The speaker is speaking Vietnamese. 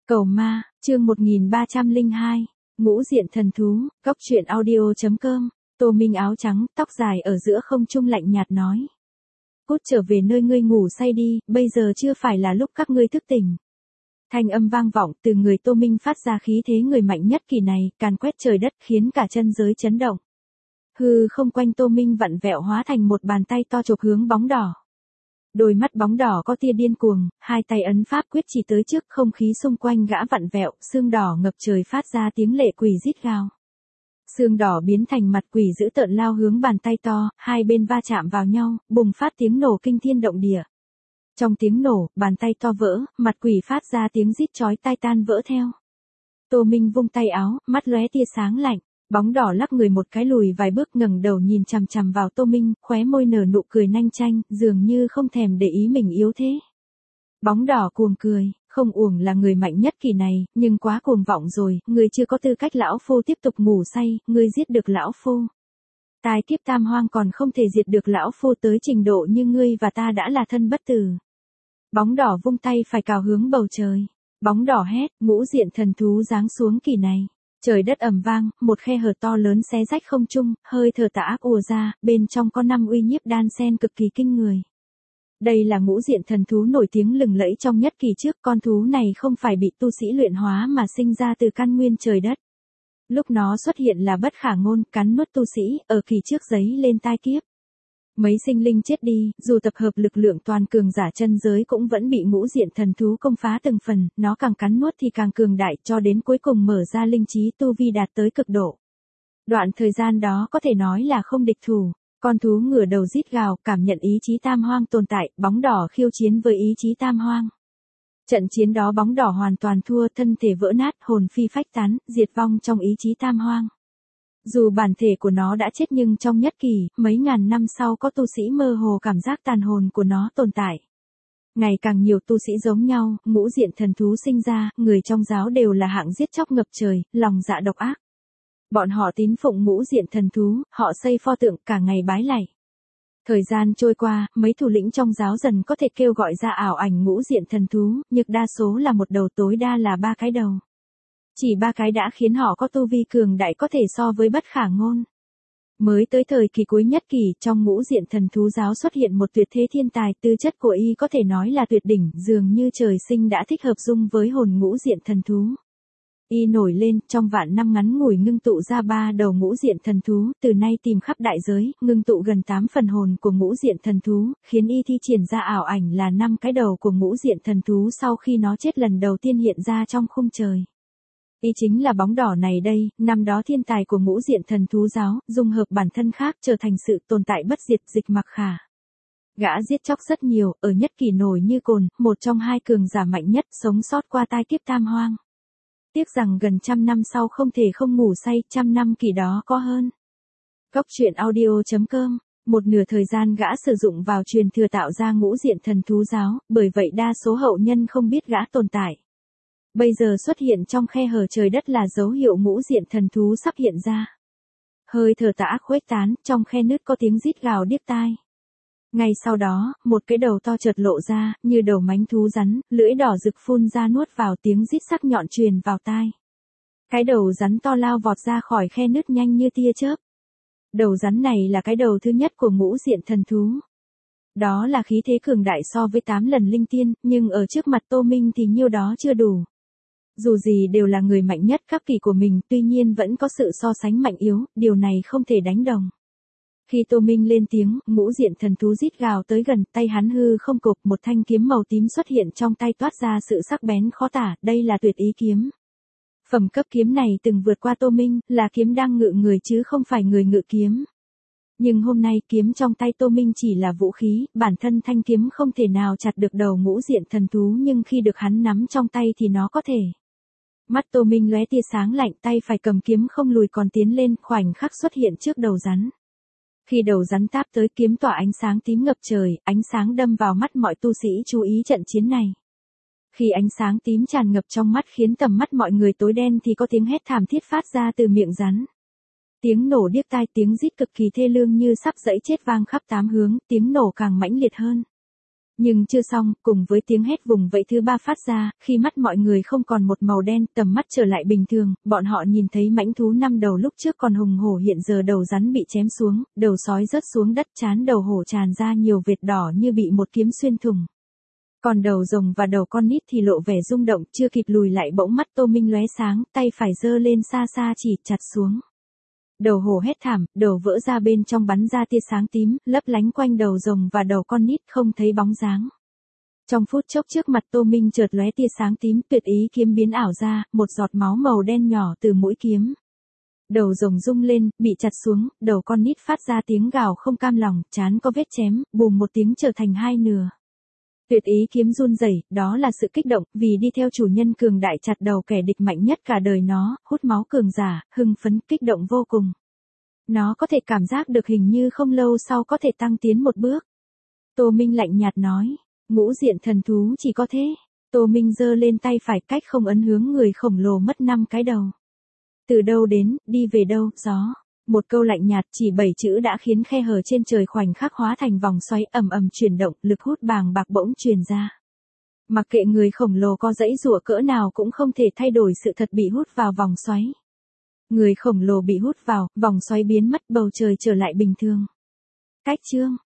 Cầu ma, chương 1302, ngũ diện thần thú, góc truyện audio.com, Tô Minh áo trắng, tóc dài ở giữa không trung lạnh nhạt nói. Cút trở về nơi ngươi ngủ say đi, bây giờ chưa phải là lúc các ngươi thức tỉnh. Thanh âm vang vọng từ người Tô Minh phát ra khí thế người mạnh nhất kỳ này, càn quét trời đất khiến cả chân giới chấn động. Hư không quanh Tô Minh vặn vẹo hóa thành một bàn tay to chộp hướng bóng đỏ. Đôi mắt bóng đỏ có tia điên cuồng, hai tay ấn pháp quyết chỉ tới trước, không khí xung quanh gã vặn vẹo, xương đỏ ngập trời phát ra tiếng lệ quỷ rít gào. Xương đỏ biến thành mặt quỷ dữ tợn lao hướng bàn tay to, hai bên va chạm vào nhau, bùng phát tiếng nổ kinh thiên động địa. Trong tiếng nổ, bàn tay to vỡ, mặt quỷ phát ra tiếng rít chói tai tan vỡ theo. Tô Minh vung tay áo, mắt lóe tia sáng lạnh. Bóng đỏ lắc người một cái lùi vài bước ngẩng đầu nhìn chằm chằm vào Tô Minh, khóe môi nở nụ cười nanh chanh, dường như không thèm để ý mình yếu thế. Bóng đỏ cuồng cười, không uổng là người mạnh nhất kỳ này, nhưng quá cuồng vọng rồi, người chưa có tư cách lão phu tiếp tục ngủ say, người giết được lão phu. Tai kiếp tam hoang còn không thể diệt được lão phu tới trình độ như ngươi và ta đã là thân bất tử. Bóng đỏ vung tay phải cào hướng bầu trời. Bóng đỏ hét, ngũ diện thần thú giáng xuống kỳ này. Trời đất ầm vang, một khe hở to lớn xé rách không trung, hơi thở tà ác ùa ra, bên trong có 5 uy nhiếp đan sen cực kỳ kinh người. Đây là ngũ diện thần thú nổi tiếng lừng lẫy trong nhất kỳ trước, con thú này không phải bị tu sĩ luyện hóa mà sinh ra từ căn nguyên trời đất. Lúc nó xuất hiện là bất khả ngôn, cắn nuốt tu sĩ, ở kỳ trước giấy lên tai kiếp. Mấy sinh linh chết đi, dù tập hợp lực lượng toàn cường giả chân giới cũng vẫn bị ngũ diện thần thú công phá từng phần, nó càng cắn nuốt thì càng cường đại cho đến cuối cùng mở ra linh trí tu vi đạt tới cực độ. Đoạn thời gian đó có thể nói là không địch thủ, con thú ngửa đầu rít gào, cảm nhận ý chí tam hoang tồn tại, bóng đỏ khiêu chiến với ý chí tam hoang. Trận chiến đó bóng đỏ hoàn toàn thua, thân thể vỡ nát, hồn phi phách tán, diệt vong trong ý chí tam hoang. Dù bản thể của nó đã chết nhưng trong nhất kỳ, mấy ngàn năm sau có tu sĩ mơ hồ cảm giác tàn hồn của nó tồn tại. Ngày càng nhiều tu sĩ giống nhau, ngũ diện thần thú sinh ra, người trong giáo đều là hạng giết chóc ngập trời, lòng dạ độc ác. Bọn họ tín phụng ngũ diện thần thú, họ xây pho tượng cả ngày bái lạy. Thời gian trôi qua, mấy thủ lĩnh trong giáo dần có thể kêu gọi ra ảo ảnh ngũ diện thần thú, nhưng đa số là một đầu, tối đa là 3 cái đầu. Chỉ 3 cái đã khiến họ có tu vi cường đại có thể so với bất khả ngôn. Mới tới thời kỳ cuối nhất kỳ, trong ngũ diện thần thú giáo xuất hiện một tuyệt thế thiên tài, tư chất của y có thể nói là tuyệt đỉnh, dường như trời sinh đã thích hợp dung với hồn ngũ diện thần thú. Y nổi lên, trong vạn năm ngắn ngủi ngưng tụ ra 3 đầu ngũ diện thần thú, từ nay tìm khắp đại giới, ngưng tụ gần 8 phần hồn của ngũ diện thần thú, khiến y thi triển ra ảo ảnh là 5 cái đầu của ngũ diện thần thú sau khi nó chết lần đầu tiên hiện ra trong khung trời. Y chính là bóng đỏ này đây, năm đó thiên tài của ngũ diện thần thú giáo, dung hợp bản thân khác trở thành sự tồn tại bất diệt Dịch Mặc Khả. Gã giết chóc rất nhiều, ở nhất kỳ nổi như cồn, một trong 2 cường giả mạnh nhất sống sót qua tai kiếp tam hoang. Tiếc rằng gần 100 năm sau không thể không ngủ say, 100 năm kỳ đó có hơn. Góc truyện audio.com, một nửa thời gian gã sử dụng vào truyền thừa tạo ra ngũ diện thần thú giáo, bởi vậy đa số hậu nhân không biết gã tồn tại. Bây giờ xuất hiện trong khe hở trời đất là dấu hiệu ngũ diện thần thú sắp hiện ra. Hơi thở tà ác khuếch tán, trong khe nứt có tiếng rít gào điếc tai. Ngay sau đó, một cái đầu to chợt lộ ra, như đầu mánh thú rắn, lưỡi đỏ rực phun ra nuốt vào, tiếng rít sắc nhọn truyền vào tai. Cái đầu rắn to lao vọt ra khỏi khe nứt nhanh như tia chớp. Đầu rắn này là cái đầu thứ nhất của ngũ diện thần thú. Đó là khí thế cường đại so với 8 lần linh tiên, nhưng ở trước mặt Tô Minh thì nhiêu đó chưa đủ. Dù gì đều là người mạnh nhất cấp kỳ của mình, tuy nhiên vẫn có sự so sánh mạnh yếu, điều này không thể đánh đồng. Khi Tô Minh lên tiếng, ngũ diện thần thú rít gào tới gần, tay hắn hư không cộp, một thanh kiếm màu tím xuất hiện trong tay toát ra sự sắc bén khó tả, đây là tuyệt ý kiếm. Phẩm cấp kiếm này từng vượt qua Tô Minh, là kiếm đang ngự người chứ không phải người ngự kiếm. Nhưng hôm nay kiếm trong tay Tô Minh chỉ là vũ khí, bản thân thanh kiếm không thể nào chặt được đầu ngũ diện thần thú nhưng khi được hắn nắm trong tay thì nó có thể. Mắt Tô Minh lóe tia sáng lạnh, tay phải cầm kiếm không lùi còn tiến lên, khoảnh khắc xuất hiện trước đầu rắn. Khi đầu rắn táp tới kiếm tỏa ánh sáng tím ngập trời, ánh sáng đâm vào mắt mọi tu sĩ chú ý trận chiến này. Khi ánh sáng tím tràn ngập trong mắt khiến tầm mắt mọi người tối đen thì có tiếng hét thảm thiết phát ra từ miệng rắn. Tiếng nổ điếc tai, tiếng rít cực kỳ thê lương như sắp giãy chết vang khắp 8 hướng, tiếng nổ càng mãnh liệt hơn. Nhưng chưa xong, cùng với tiếng hét vùng vẫy thứ ba phát ra, khi mắt mọi người không còn một màu đen, tầm mắt trở lại bình thường, bọn họ nhìn thấy mãnh thú 5 đầu lúc trước còn hùng hổ hiện giờ đầu rắn bị chém xuống, đầu sói rớt xuống đất, trán đầu hổ tràn ra nhiều vệt đỏ như bị một kiếm xuyên thủng. Còn đầu rồng và đầu con nít thì lộ vẻ rung động, chưa kịp lùi lại bỗng mắt Tô Minh lóe sáng, tay phải giơ lên xa xa chỉ chặt xuống. Đầu hổ hét thảm, đầu vỡ ra bên trong bắn ra tia sáng tím, lấp lánh quanh đầu rồng và đầu con nít không thấy bóng dáng. Trong phút chốc trước mặt Tô Minh chợt lóe tia sáng tím, tuyệt ý kiếm biến ảo ra, một giọt máu màu đen nhỏ từ mũi kiếm. Đầu rồng rung lên, bị chặt xuống, đầu con nít phát ra tiếng gào không cam lòng, trán có vết chém, bùm một tiếng trở thành hai nửa. Tuyệt ý kiếm run rẩy, đó là sự kích động, vì đi theo chủ nhân cường đại chặt đầu kẻ địch mạnh nhất cả đời nó, hút máu cường giả, hưng phấn, kích động vô cùng. Nó có thể cảm giác được hình như không lâu sau có thể tăng tiến một bước. Tô Minh lạnh nhạt nói, ngũ diện thần thú chỉ có thế. Tô Minh giơ lên tay phải cách không ấn hướng người khổng lồ mất 5 cái đầu. Từ đâu đến, đi về đâu, gió. Một câu lạnh nhạt chỉ 7 chữ đã khiến khe hở trên trời khoảnh khắc hóa thành vòng xoáy ầm ầm chuyển động, lực hút bàng bạc bỗng truyền ra. Mặc kệ người khổng lồ có dãy giụa cỡ nào cũng không thể thay đổi sự thật bị hút vào vòng xoáy. Người khổng lồ bị hút vào, vòng xoáy biến mất, bầu trời trở lại bình thường. Cách chương